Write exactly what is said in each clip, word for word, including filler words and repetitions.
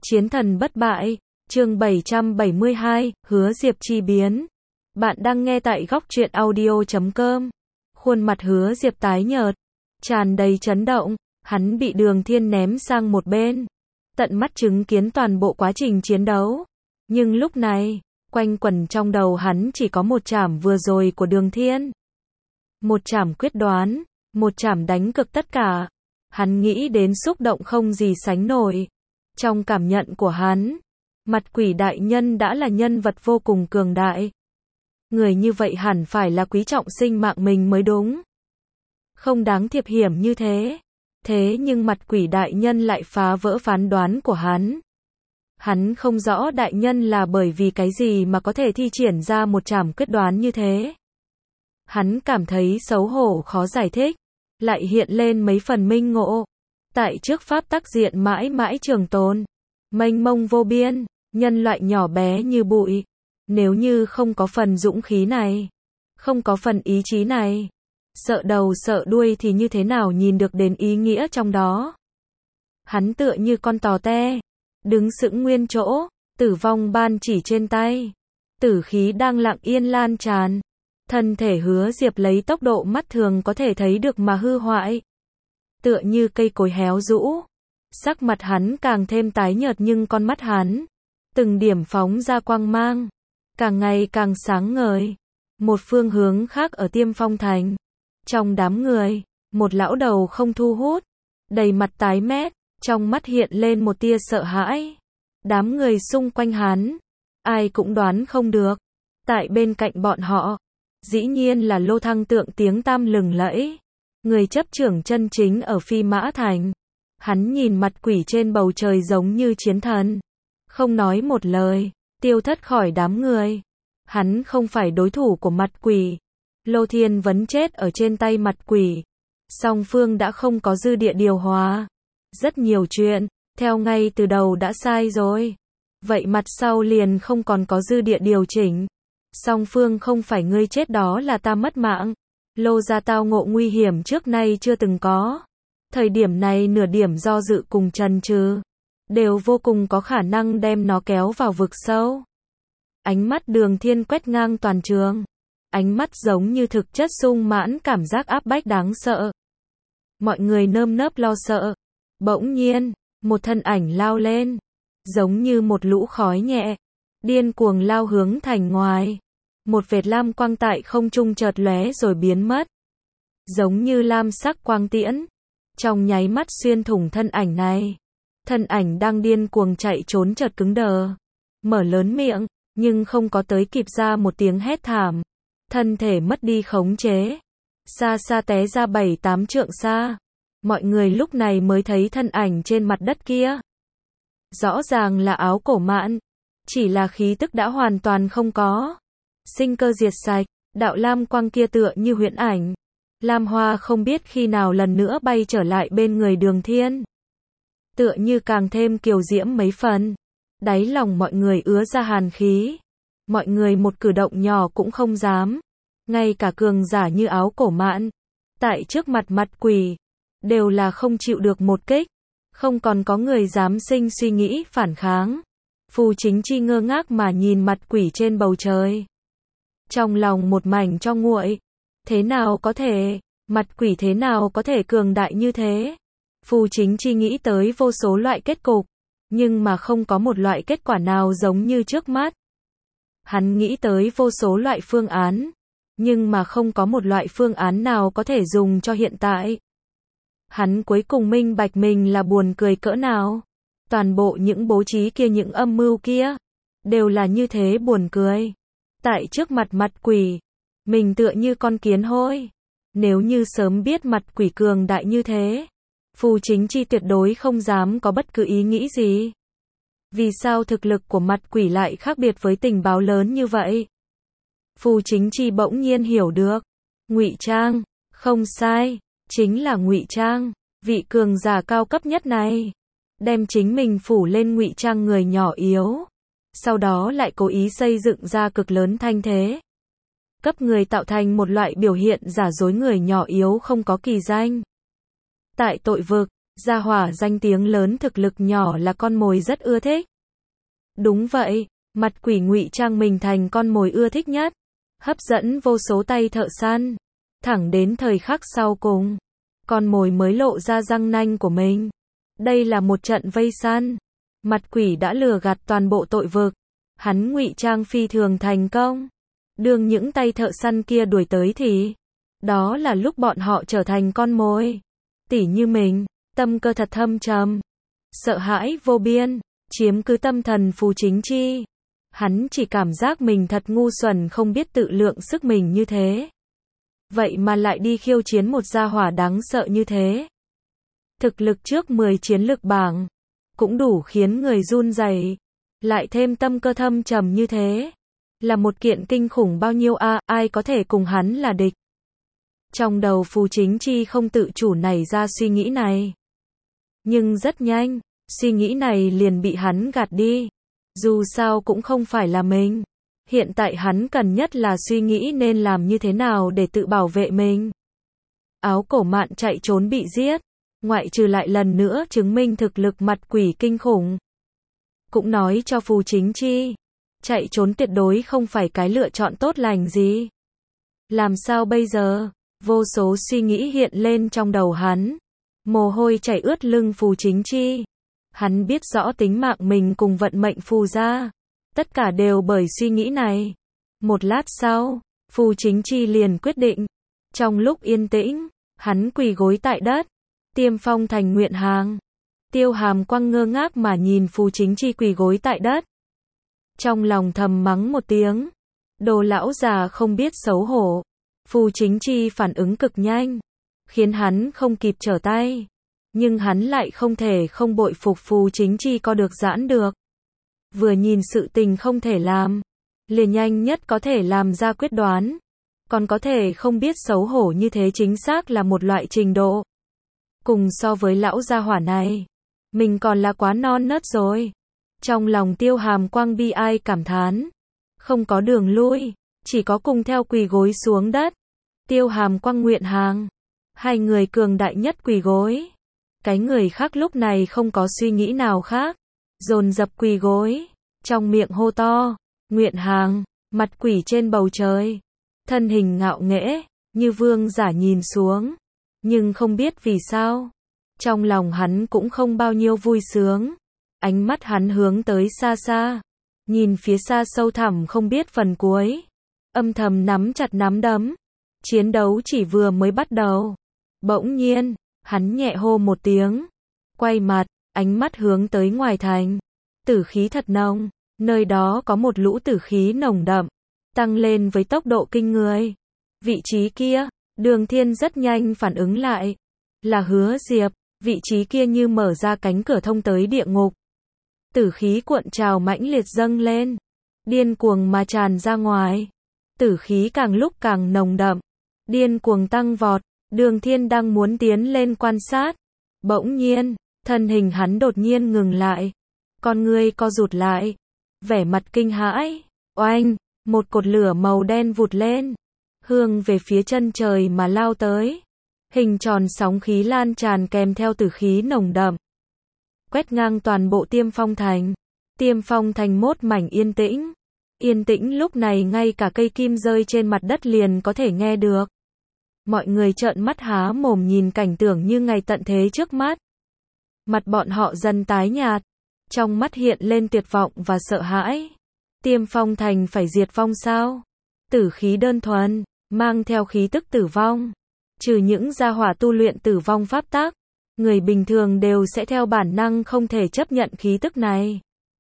Chiến thần bất bại, chương bảy trăm bảy mươi hai, hứa Diệp chi biến. Bạn đang nghe tại góc truyện audio chấm com. Khuôn mặt hứa Diệp tái nhợt, tràn đầy chấn động, hắn bị Đường Thiên ném sang một bên. Tận mắt chứng kiến toàn bộ quá trình chiến đấu. Nhưng lúc này, quanh quẩn trong đầu hắn chỉ có một chảm vừa rồi của Đường Thiên. Một chảm quyết đoán, một chảm đánh cực tất cả. Hắn nghĩ đến xúc động không gì sánh nổi. Trong cảm nhận của hắn, Mặt Quỷ đại nhân đã là nhân vật vô cùng cường đại. Người như vậy hẳn phải là quý trọng sinh mạng mình mới đúng. Không đáng thiệp hiểm như thế. Thế nhưng Mặt Quỷ đại nhân lại phá vỡ phán đoán của hắn. Hắn không rõ đại nhân là bởi vì cái gì mà có thể thi triển ra một trảm quyết đoán như thế. Hắn cảm thấy xấu hổ khó giải thích, lại hiện lên mấy phần minh ngộ. Tại trước pháp tắc diện mãi mãi trường tồn, mênh mông vô biên, nhân loại nhỏ bé như bụi. Nếu như không có phần dũng khí này, không có phần ý chí này, sợ đầu sợ đuôi thì như thế nào nhìn được đến ý nghĩa trong đó. Hắn tựa như con tò te, đứng sững nguyên chỗ, tử vong ban chỉ trên tay. Tử khí đang lặng yên lan tràn. Thân thể hứa Diệp lấy tốc độ mắt thường có thể thấy được mà hư hoại. Tựa như cây cối héo rũ. Sắc mặt hắn càng thêm tái nhợt nhưng con mắt hắn, từng điểm phóng ra quang mang, càng ngày càng sáng ngời. Một phương hướng khác ở Tiêm Phong Thành. Trong đám người, một lão đầu không thu hút, đầy mặt tái mét, trong mắt hiện lên một tia sợ hãi. Đám người xung quanh hắn, ai cũng đoán không được. Tại bên cạnh bọn họ, dĩ nhiên là Lô Thăng Tượng tiếng tăm lừng lẫy. Người chấp trưởng chân chính ở Phi Mã Thành. Hắn nhìn Mặt Quỷ trên bầu trời giống như chiến thần. Không nói một lời, tiêu thất khỏi đám người. Hắn không phải đối thủ của Mặt Quỷ. Lô Thiên vẫn chết ở trên tay Mặt Quỷ. Song phương đã không có dư địa điều hòa. Rất nhiều chuyện, theo ngay từ đầu đã sai rồi. Vậy mặt sau liền không còn có dư địa điều chỉnh. Song phương không phải ngươi chết đó là ta mất mạng. Lô gia tao ngộ nguy hiểm trước nay chưa từng có. Thời điểm này nửa điểm do dự cùng chần chừ, đều vô cùng có khả năng đem nó kéo vào vực sâu. Ánh mắt Đường Thiên quét ngang toàn trường. Ánh mắt giống như thực chất sung mãn cảm giác áp bách đáng sợ. Mọi người nơm nớp lo sợ. Bỗng nhiên, một thân ảnh lao lên, giống như một lũ khói nhẹ, điên cuồng lao hướng thành ngoài. Một vệt lam quang tại không trung chợt lóe rồi biến mất, giống như lam sắc quang tiễn, trong nháy mắt xuyên thủng thân ảnh này. Thân ảnh đang điên cuồng chạy trốn chợt cứng đờ, mở lớn miệng, nhưng không có tới kịp ra một tiếng hét thảm. Thân thể mất đi khống chế, xa xa té ra bảy tám trượng xa. Mọi người lúc này mới thấy thân ảnh trên mặt đất kia. Rõ ràng là Áo Cổ Mạn, chỉ là khí tức đã hoàn toàn không có. Sinh cơ diệt sạch, đạo lam quang kia tựa như huyễn ảnh. Lam hoa không biết khi nào lần nữa bay trở lại bên người Đường Thiên. Tựa như càng thêm kiều diễm mấy phần. Đáy lòng mọi người ứa ra hàn khí. Mọi người một cử động nhỏ cũng không dám. Ngay cả cường giả như Áo Cổ Mạn, tại trước mặt Mặt Quỷ, đều là không chịu được một kích. Không còn có người dám sinh suy nghĩ phản kháng. Phù Chính Chi ngơ ngác mà nhìn Mặt Quỷ trên bầu trời. Trong lòng một mảnh cho nguội. Thế nào có thể, Mặt Quỷ thế nào có thể cường đại như thế? Phù Chính Chi nghĩ tới vô số loại kết cục, nhưng mà không có một loại kết quả nào giống như trước mắt. Hắn nghĩ tới vô số loại phương án, nhưng mà không có một loại phương án nào có thể dùng cho hiện tại. Hắn cuối cùng minh bạch mình là buồn cười cỡ nào. Toàn bộ những bố trí kia, những âm mưu kia, đều là như thế buồn cười. Tại trước mặt Mặt Quỷ, mình tựa như con kiến hôi. Nếu như sớm biết Mặt Quỷ cường đại như thế, Phù Chính Chi tuyệt đối không dám có bất cứ ý nghĩ gì. Vì sao thực lực của Mặt Quỷ lại khác biệt với tình báo lớn như vậy? Phù Chính Chi bỗng nhiên hiểu được. Ngụy trang, không sai, chính là ngụy trang. Vị cường giả cao cấp nhất này, đem chính mình phủ lên ngụy trang người nhỏ yếu. Sau đó lại cố ý xây dựng ra cực lớn thanh thế. Cấp người tạo thành một loại biểu hiện giả dối người nhỏ yếu không có kỳ danh. Tại tội vực, Gia hỏa danh tiếng lớn thực lực nhỏ là con mồi rất ưa thích. Đúng vậy, mặt quỷ ngụy trang mình thành con mồi ưa thích nhất, hấp dẫn vô số tay thợ săn. Thẳng đến thời khắc sau cùng, con mồi mới lộ ra răng nanh của mình. Đây là một trận vây săn. Mặt quỷ đã lừa gạt toàn bộ tội vực. Hắn ngụy trang phi thường thành công. Đương những tay thợ săn kia đuổi tới thì, đó là lúc bọn họ trở thành con mồi. Tỉ như mình, tâm cơ thật thâm trầm, sợ hãi vô biên, chiếm cứ tâm thần Phù Chính Chi. Hắn chỉ cảm giác mình thật ngu xuẩn không biết tự lượng sức mình như thế. Vậy mà lại đi khiêu chiến một gia hỏa đáng sợ như thế. Thực lực trước mười chiến lực bảng, cũng đủ khiến người run rẩy. Lại thêm tâm cơ thâm trầm như thế, là một kiện kinh khủng bao nhiêu a, à, ai có thể cùng hắn là địch. Trong đầu Phù Chính Chi không tự chủ nảy ra suy nghĩ này. Nhưng rất nhanh, suy nghĩ này liền bị hắn gạt đi. Dù sao cũng không phải là mình. Hiện tại hắn cần nhất là suy nghĩ nên làm như thế nào để tự bảo vệ mình. Áo cổ mạn chạy trốn bị giết, ngoại trừ lại lần nữa chứng minh thực lực mặt quỷ kinh khủng. Cũng nói cho Phù Chính Chi, chạy trốn tuyệt đối không phải cái lựa chọn tốt lành gì. Làm sao bây giờ? Vô số suy nghĩ hiện lên trong đầu hắn. Mồ hôi chảy ướt lưng Phù Chính Chi. Hắn biết rõ tính mạng mình cùng vận mệnh Phù gia. Tất cả đều bởi suy nghĩ này. Một lát sau, Phù Chính Chi liền quyết định. Trong lúc yên tĩnh, hắn quỳ gối tại đất. Tiêm Phong thành nguyện hàng. Tiêu Hàm Quang ngơ ngác mà nhìn Phù Chính Chi quỳ gối tại đất. Trong lòng thầm mắng một tiếng. Đồ lão già không biết xấu hổ. Phù Chính Chi phản ứng cực nhanh, khiến hắn không kịp trở tay. Nhưng hắn lại không thể không bội phục Phù Chính Chi có được giãn được. Vừa nhìn sự tình không thể làm, liền nhanh nhất có thể làm ra quyết đoán. Còn có thể không biết xấu hổ như thế chính xác là một loại trình độ. Cùng so với lão gia hỏa này, mình còn là quá non nớt rồi. Trong lòng Tiêu Hàm Quang bi ai cảm thán. Không có đường lui, chỉ có cùng theo quỳ gối xuống đất. Tiêu Hàm Quang nguyện hàng. Hai người cường đại nhất quỳ gối. Cái người khác lúc này không có suy nghĩ nào khác. Dồn dập quỳ gối. Trong miệng hô to. Nguyện hàng. Mặt quỷ trên bầu trời. Thân hình ngạo nghễ. Như vương giả nhìn xuống. Nhưng không biết vì sao. Trong lòng hắn cũng không bao nhiêu vui sướng. Ánh mắt hắn hướng tới xa xa. Nhìn phía xa sâu thẳm không biết phần cuối. Âm thầm nắm chặt nắm đấm. Chiến đấu chỉ vừa mới bắt đầu. Bỗng nhiên, hắn nhẹ hô một tiếng. Quay mặt, ánh mắt hướng tới ngoài thành. Tử khí thật nồng. Nơi đó có một lũ tử khí nồng đậm. Tăng lên với tốc độ kinh người. Vị trí kia, Đường Thiên rất nhanh phản ứng lại. Là Hứa Diệp. Vị trí kia như mở ra cánh cửa thông tới địa ngục. Tử khí cuộn trào mãnh liệt dâng lên. Điên cuồng mà tràn ra ngoài. Tử khí càng lúc càng nồng đậm. Điên cuồng tăng vọt. Đường Thiên đang muốn tiến lên quan sát. Bỗng nhiên, thân hình hắn đột nhiên ngừng lại. Con ngươi co rụt lại. Vẻ mặt kinh hãi. Oanh, một cột lửa màu đen vụt lên. Hướng về phía chân trời mà lao tới. Hình tròn sóng khí lan tràn kèm theo tử khí nồng đậm. Quét ngang toàn bộ Tiêm Phong thành. Tiêm Phong thành một mảnh yên tĩnh. Yên tĩnh lúc này ngay cả cây kim rơi trên mặt đất liền có thể nghe được. Mọi người trợn mắt há mồm nhìn cảnh tượng như ngày tận thế trước mắt. Mặt bọn họ dần tái nhạt. Trong mắt hiện lên tuyệt vọng và sợ hãi. Tiêm Phong thành phải diệt vong sao? Tử khí đơn thuần, mang theo khí tức tử vong. Trừ những gia hỏa tu luyện tử vong pháp tắc, người bình thường đều sẽ theo bản năng không thể chấp nhận khí tức này.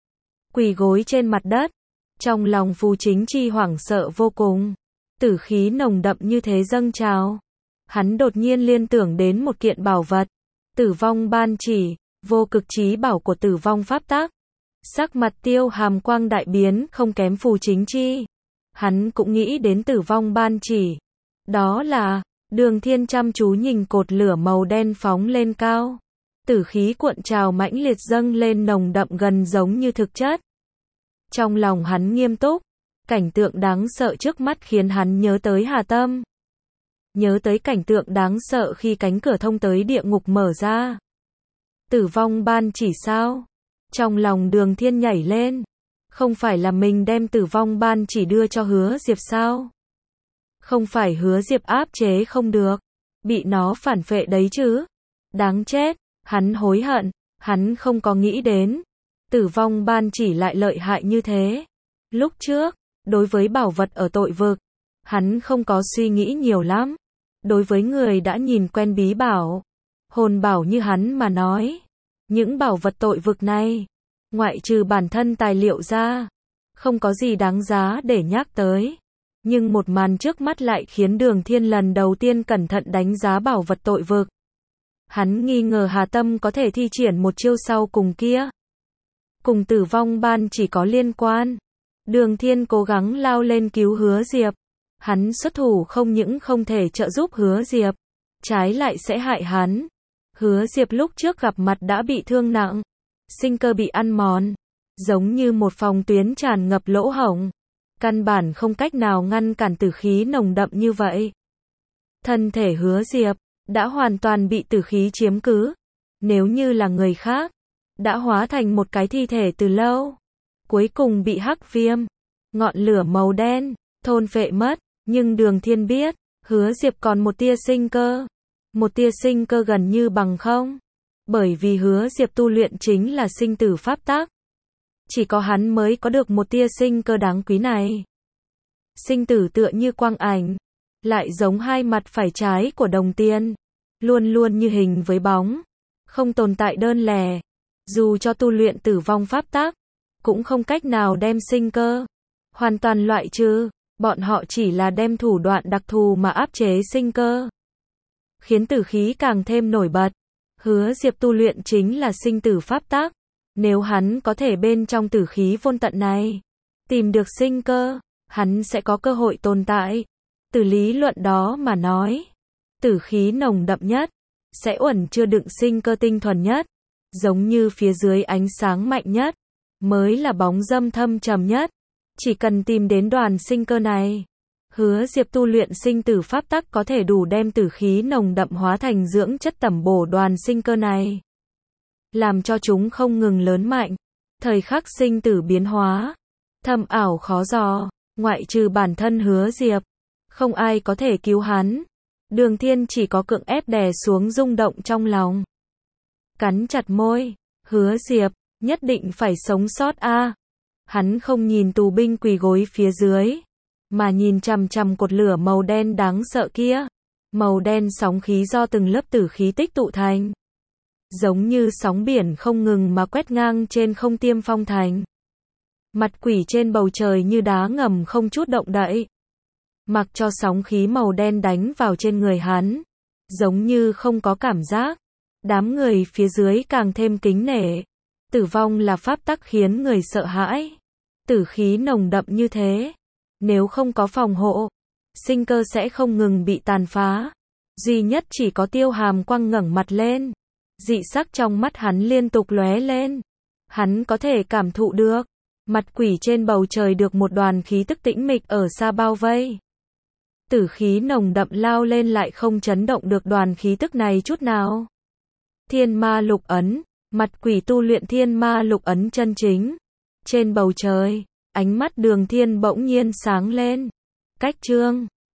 Quỳ gối trên mặt đất. Trong lòng Phù Chính Chi hoảng sợ vô cùng. Tử khí nồng đậm như thế dâng trào. Hắn đột nhiên liên tưởng đến một kiện bảo vật. Tử vong ban chỉ, vô cực chí bảo của tử vong pháp tắc. Sắc mặt Tiêu Hàm Quang đại biến không kém Phù Chính Chi. Hắn cũng nghĩ đến tử vong ban chỉ. Đó là, Đường Thiên chăm chú nhìn cột lửa màu đen phóng lên cao. Tử khí cuộn trào mãnh liệt dâng lên nồng đậm gần giống như thực chất. Trong lòng hắn nghiêm túc. Cảnh tượng đáng sợ trước mắt khiến hắn nhớ tới Hà Tâm. Nhớ tới cảnh tượng đáng sợ khi cánh cửa thông tới địa ngục mở ra. Tử vong ban chỉ sao? Trong lòng Đường Thiên nhảy lên. Không phải là mình đem tử vong ban chỉ đưa cho Hứa Diệp sao? Không phải Hứa Diệp áp chế không được. Bị nó phản phệ đấy chứ. Đáng chết. Hắn hối hận. Hắn không có nghĩ đến. Tử vong ban chỉ lại lợi hại như thế. Lúc trước, đối với bảo vật ở tội vực, hắn không có suy nghĩ nhiều lắm. Đối với người đã nhìn quen bí bảo, hồn bảo như hắn mà nói, những bảo vật tội vực này, ngoại trừ bản thân tài liệu ra, không có gì đáng giá để nhắc tới. Nhưng một màn trước mắt lại khiến Đường Thiên lần đầu tiên cẩn thận đánh giá bảo vật tội vực. Hắn nghi ngờ Hà Tâm có thể thi triển một chiêu sau cùng kia. Cùng tử vong ban chỉ có liên quan. Đường Thiên cố gắng lao lên cứu Hứa Diệp. Hắn xuất thủ không những không thể trợ giúp Hứa Diệp, trái lại sẽ hại hắn. Hứa Diệp lúc trước gặp mặt đã bị thương nặng, sinh cơ bị ăn mòn, giống như một phòng tuyến tràn ngập lỗ hổng, căn bản không cách nào ngăn cản tử khí nồng đậm như vậy. Thân thể Hứa Diệp đã hoàn toàn bị tử khí chiếm cứ, nếu như là người khác, đã hóa thành một cái thi thể từ lâu, cuối cùng bị hắc viêm, ngọn lửa màu đen, thôn phệ mất. Nhưng Đường Thiên biết, Hứa Diệp còn một tia sinh cơ. Một tia sinh cơ gần như bằng không. Bởi vì Hứa Diệp tu luyện chính là sinh tử pháp tắc. Chỉ có hắn mới có được một tia sinh cơ đáng quý này. Sinh tử tựa như quang ảnh, lại giống hai mặt phải trái của đồng tiền, luôn luôn như hình với bóng, không tồn tại đơn lẻ. Dù cho tu luyện tử vong pháp tắc, cũng không cách nào đem sinh cơ hoàn toàn loại trừ. Bọn họ chỉ là đem thủ đoạn đặc thù mà áp chế sinh cơ, khiến tử khí càng thêm nổi bật. Hứa Diệp tu luyện chính là sinh tử pháp tắc. Nếu hắn có thể bên trong tử khí vô tận này tìm được sinh cơ, hắn sẽ có cơ hội tồn tại. Từ lý luận đó mà nói, tử khí nồng đậm nhất sẽ uẩn chứa đựng sinh cơ tinh thuần nhất, giống như phía dưới ánh sáng mạnh nhất mới là bóng dâm thâm trầm nhất. Chỉ cần tìm đến đoàn sinh cơ này, Hứa Diệp tu luyện sinh tử pháp tắc có thể đủ đem tử khí nồng đậm hóa thành dưỡng chất tẩm bổ đoàn sinh cơ này, làm cho chúng không ngừng lớn mạnh. Thời khắc sinh tử biến hóa, thâm ảo khó dò, ngoại trừ bản thân Hứa Diệp, không ai có thể cứu hắn. Đường Thiên chỉ có cưỡng ép đè xuống rung động trong lòng. Cắn chặt môi, Hứa Diệp, nhất định phải sống sót a. À. Hắn không nhìn tù binh quỳ gối phía dưới, mà nhìn chằm chằm cột lửa màu đen đáng sợ kia. Màu đen sóng khí do từng lớp tử khí tích tụ thành, giống như sóng biển không ngừng mà quét ngang trên không Tiêm Phong thành. Mặt quỷ trên bầu trời như đá ngầm không chút động đậy, mặc cho sóng khí màu đen đánh vào trên người hắn, giống như không có cảm giác. Đám người phía dưới càng thêm kính nể. Tử vong là pháp tắc khiến người sợ hãi. Tử khí nồng đậm như thế, nếu không có phòng hộ, sinh cơ sẽ không ngừng bị tàn phá. Duy nhất chỉ có Tiêu Hàm Quang ngẩng mặt lên, dị sắc trong mắt hắn liên tục lóe lên. Hắn có thể cảm thụ được, mặt quỷ trên bầu trời được một đoàn khí tức tĩnh mịch ở xa bao vây. Tử khí nồng đậm lao lên lại không chấn động được đoàn khí tức này chút nào. Thiên Ma Lục Ấn, mặt quỷ tu luyện Thiên Ma Lục Ấn chân chính. Trên bầu trời, ánh mắt Đường Thiên bỗng nhiên sáng lên. Cách chương